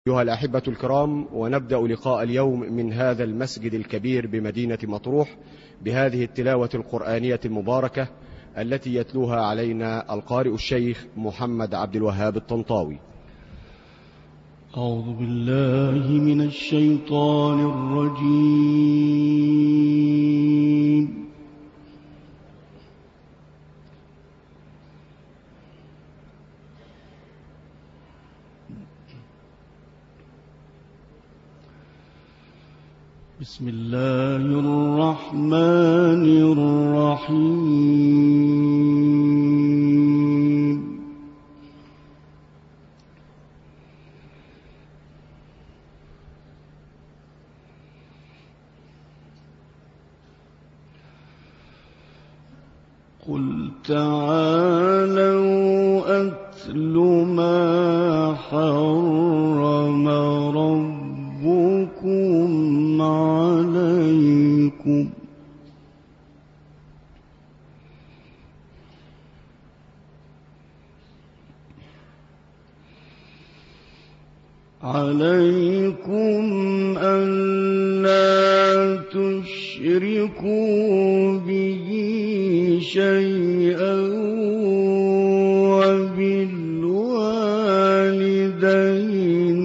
أيها الأحبة الكرام، ونبدأ لقاء اليوم من هذا المسجد الكبير بمدينة مطروح بهذه التلاوة القرآنية المباركة التي يتلوها علينا القارئ الشيخ محمد عبد الوهاب الطنطاوي. أعوذ بالله من الشيطان الرجيم. بسم الله الرحمن الرحيم. قل تعالوا أتل ما حرم ربكم عليكم ألا تشركوا به شيئا وبالوالدين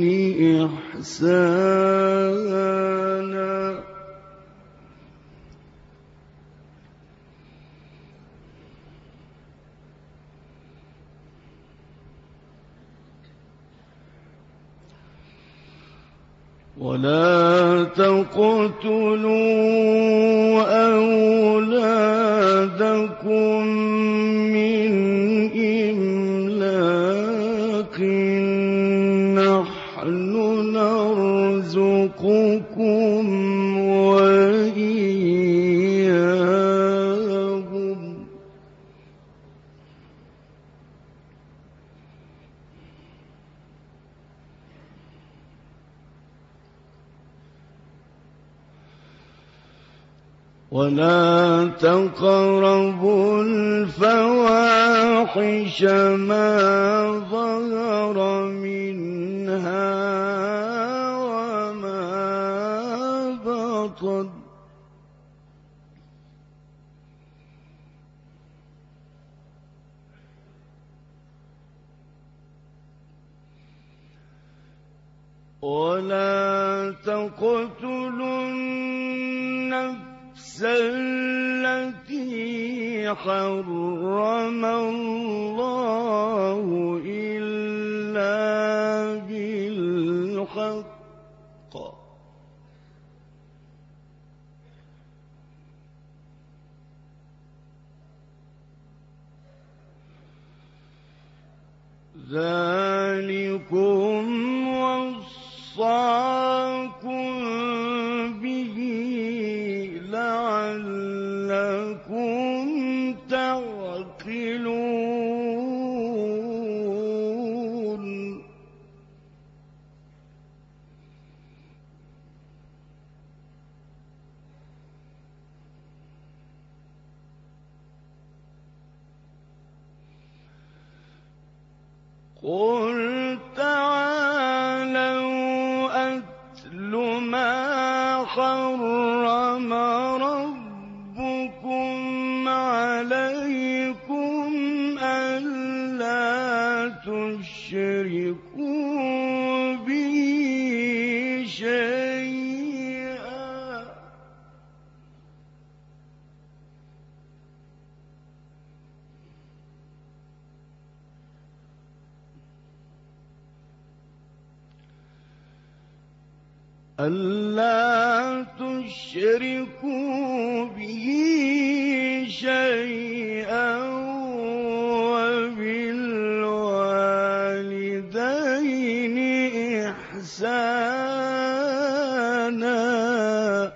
إحسانا ولا تقتلوا أولادكم من إملاق، نحن نرزقكم وإياهم ولا تقربوا الفواحش ما ظهر منها وما بطن ولا تقتلوا النفس التي حرم الله إلا بالحق ذلكم وصاكم به لعلكم تعقلون. قل تعالوا أتل ما حرم ربكم عليكم ألا تشركوا به شيئا ألا تشركوا به شيئا وبالوالدين إحسانا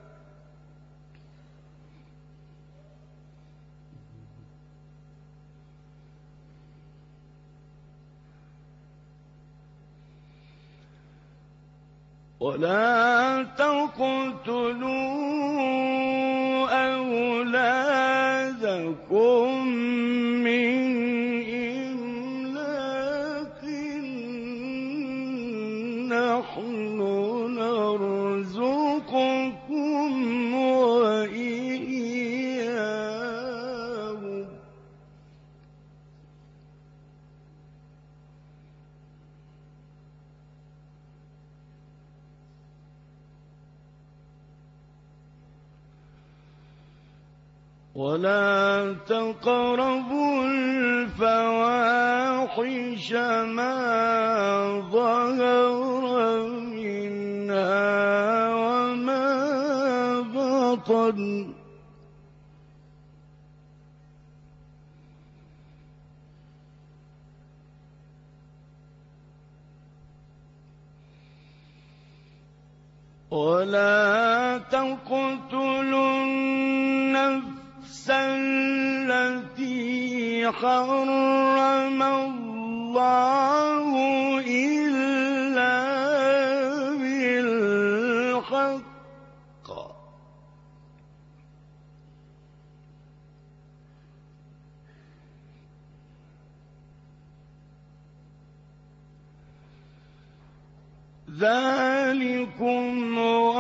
ولا تقتلوا أولادكم من إملاق، نحن نرزقكم وإياهم ولا تقربوا الفواحش ما ظهر منها وما بطن ولا تقتلوا النفس التي حرم الله إلا بالحق ذلكم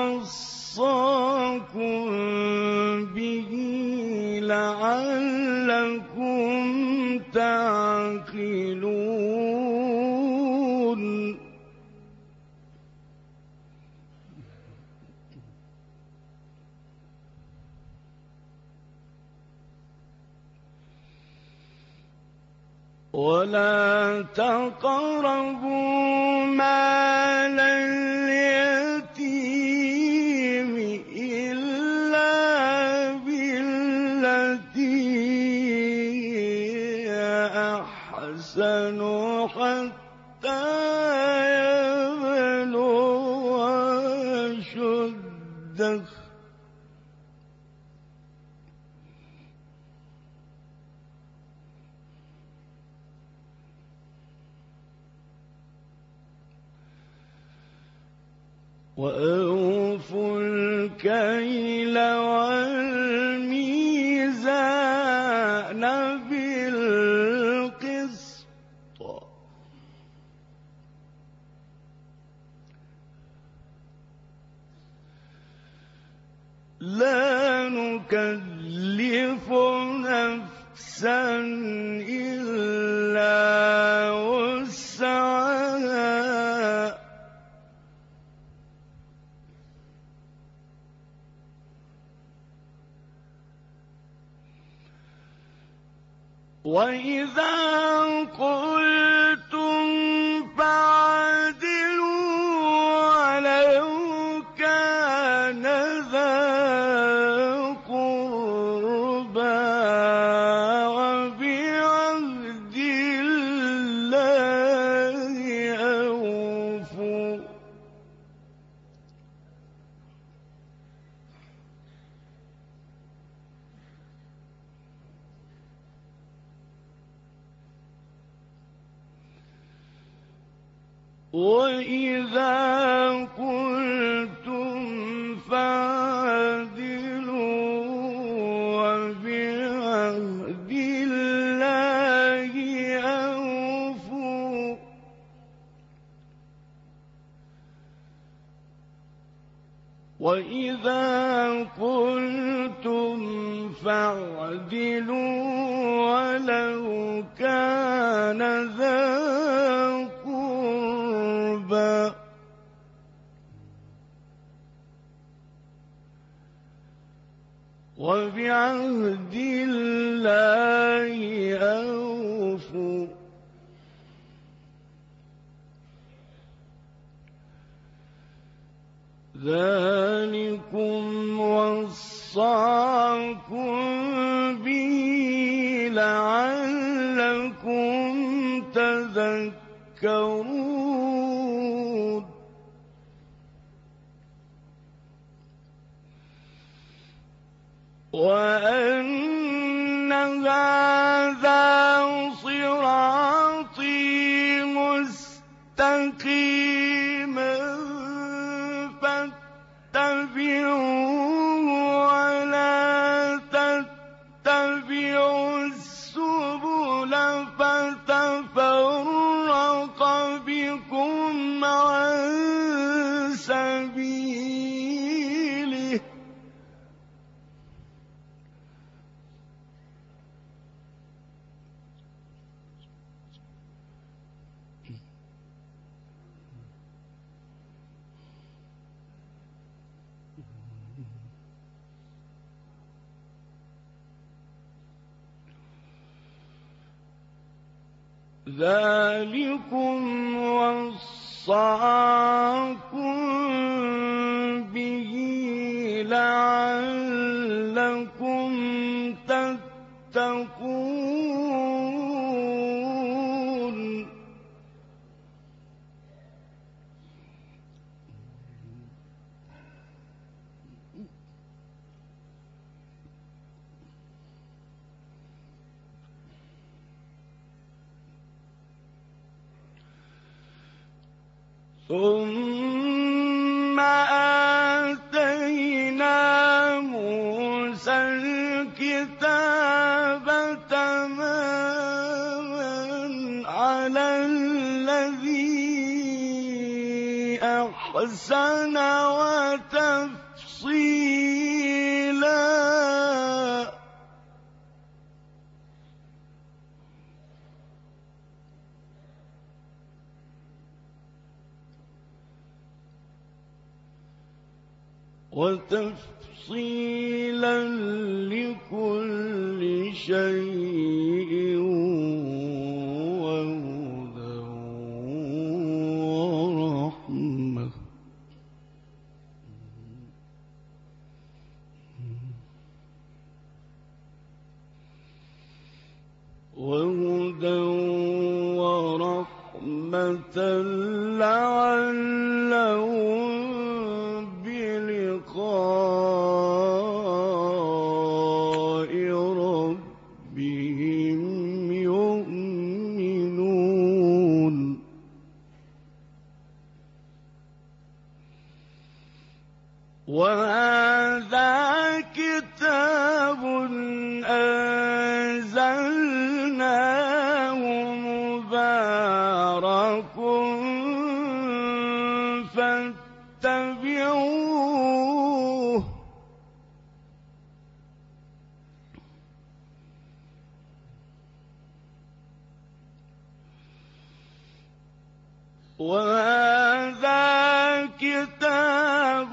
وصاكم به لعلكم تعقلون ولا تقربوا مال اليتيم إلا بالتي أحسن حتى يبلغ أشده وأوفوا الكيل والميزان بالقسط لا نكلف نفسا إلا وسعها وإذا قلتم فاعدلوا ولو كان ذا قربى وبعهد الله أوفوا وإذا قلتم فاعدلوا وبعهد الله أوفوا وإذا قلتم فاعدلوا ولو كان ذا قربى وبعهد الله أوفوا ذلكم وصاكم به لعلكم تذكرون وأن هذا صراطي مستقيما فاتبعوه ولا تتبعوا السبل فتفرق بكم عن ذلكم وصاكم به لعلكم تتقون. ثم آتينا موسى الكتاب تماما على الذي أحسن وتفصيلا لكل شيء وهدى ورحمة لعلهم بلقاء ربهم يؤمنون. وهذا كتاب أنزلناه مبارك فاتبعوه وهذا كتاب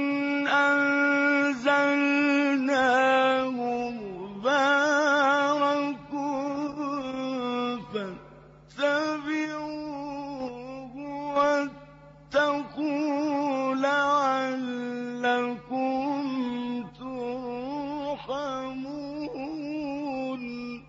أنزلناه مبارك فاتبعوه واتقوا لعلكم ترحمون.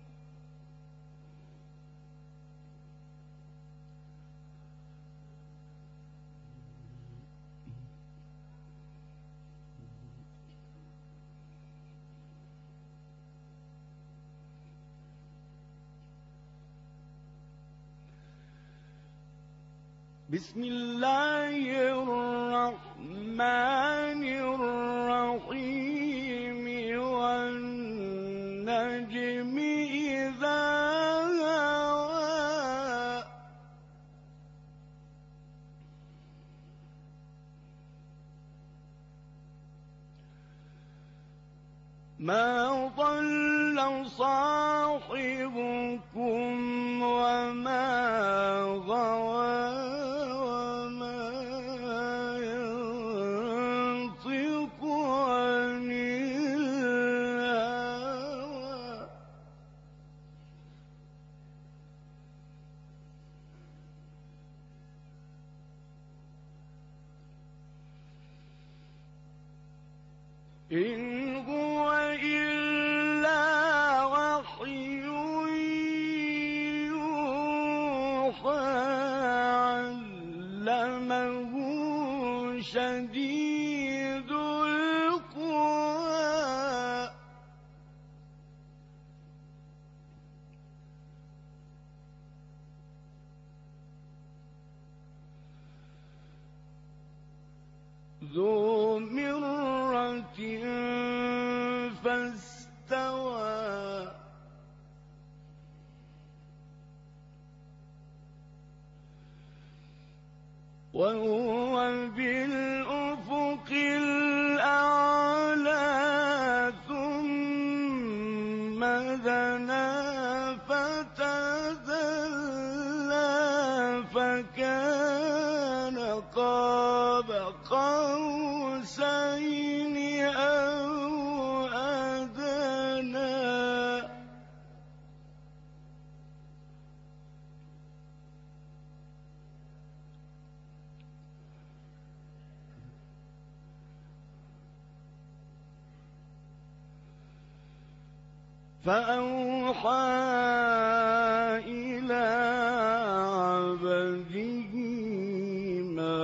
بسم الله الرحمن الرحيم. والنجم إذا هوى ما ضل صاحبكم وما غوى إن هو إلا وحي يوحى علمه شديد القوى ذو مرة فاستوى وهو بالأفق الأعلى ثم دنا فتدلى فكان قاب قوسين أو أدنى فأوحى إلى عبده ما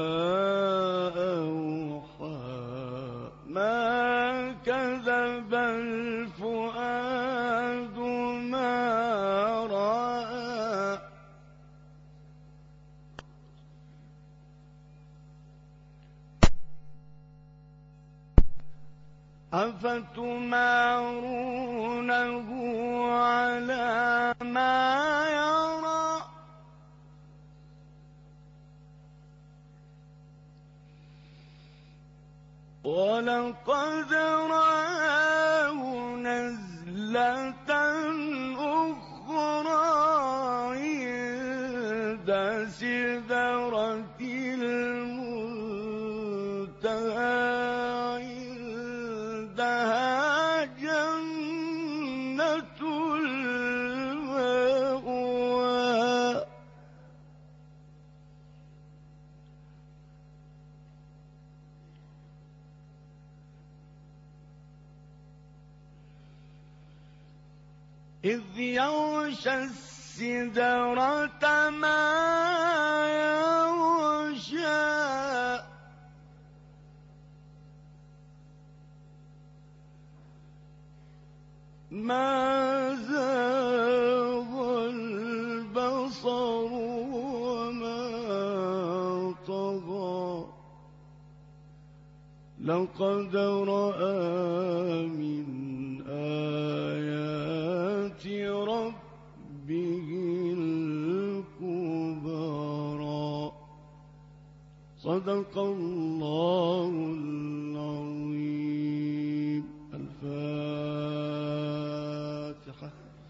أوحى ما كذب الفؤاد ما رأى أفتمارونه على ما يرى ولقد رآه نزلة أخرى عند سدرة المنتهى عندها جنة المأوى إذ يغشى السدرة ما يغشى ما زاغ البصر وما طغى لقد رأى من آيات ربه الكبرى صدق الله العظيم. الفاتحة.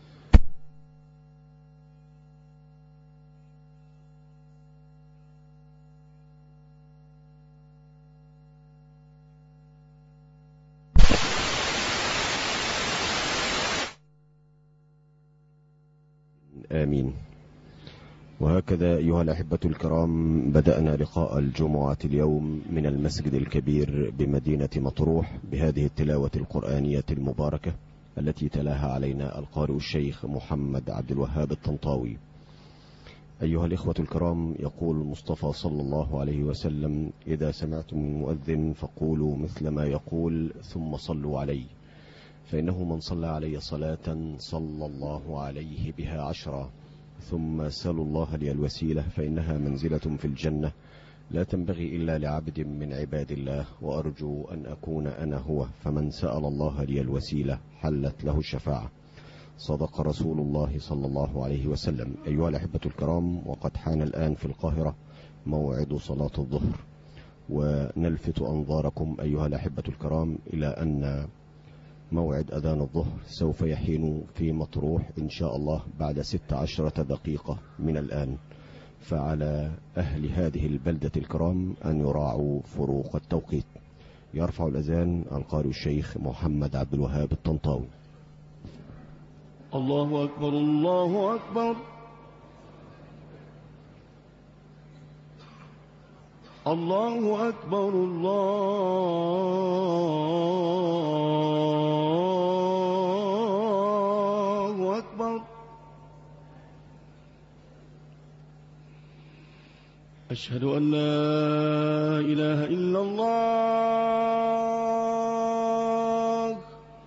آمين. وهكذا أيها الأحبة الكرام بدأنا لقاء الجمعة اليوم من المسجد الكبير بمدينة مطروح بهذه التلاوة القرآنية المباركة التي تلاها علينا القارئ الشيخ محمد عبد الوهاب الطنطاوي. أيها الإخوة الكرام، يقول المصطفى صلى الله عليه وسلم: إذا سمعتم المؤذن فقولوا مثل ما يقول ثم صلوا عليه، فإنه من صلى علي صلاة صلى الله عليه بها 10، ثم سلوا الله لي الوسيلة فإنها منزلة في الجنة لا تنبغي إلا لعبد من عباد الله، وأرجو أن أكون أنا هو، فمن سأل الله لي الوسيلة حلت له الشفاعة. صدق رسول الله صلى الله عليه وسلم. أيها الأحبة الكرام، وقد حان الآن في القاهرة موعد صلاة الظهر، ونلفت أنظاركم أيها الأحبة الكرام إلى أن موعد أذان الظهر سوف يحين في مطروح إن شاء الله بعد 16 دقيقة من الآن، فعلى أهل هذه البلدة الكرام أن يراعوا فروق التوقيت. يرفع الأذان القارئ الشيخ محمد عبد الوهاب الطنطاوي. الله أكبر الله أكبر. الله أكبر الله أكبر. أشهد أن لا إله إلا الله.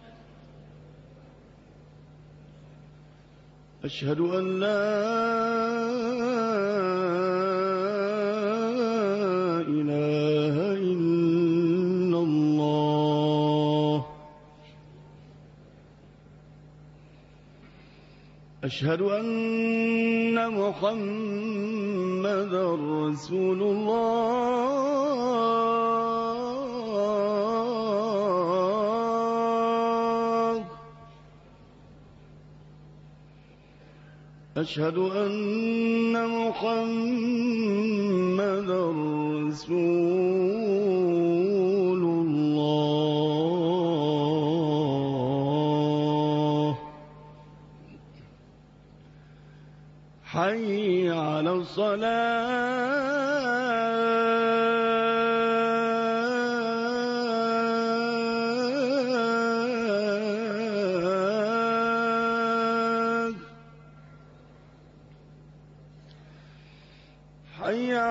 أشهد أن لا إله إلا الله. أشهد أن محمدًا رسول الله. أشهد أن محمدًا رسول الله. حي على الصلاة.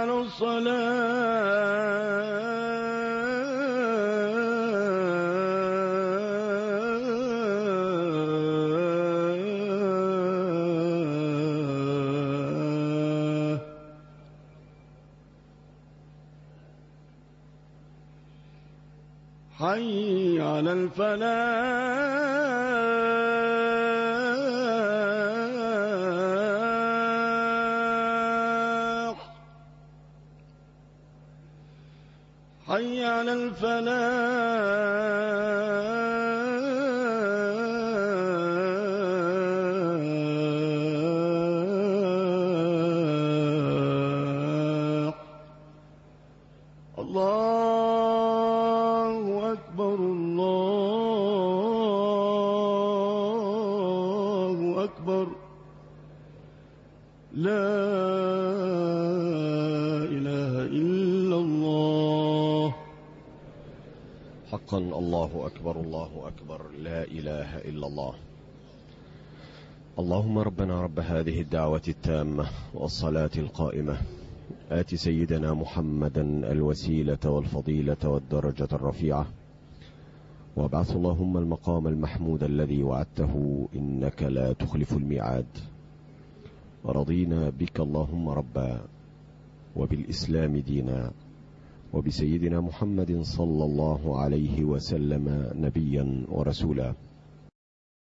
على الصلاة حي على الفلاح حي على الفلاح. الله أكبر الله أكبر لا إله إلا الله. حقا الله أكبر الله أكبر لا إله إلا الله. اللهم ربنا رب هذه الدعوة التامة والصلاة القائمة آت سيدنا محمدا الوسيلة والفضيلة والدرجة الرفيعة وابعث اللهم المقام المحمود الذي وعدته إنك لا تخلف الميعاد. رضينا بك اللهم ربا وبالإسلام دينا وبسيدنا محمد صلى الله عليه وسلم نبيا ورسولا.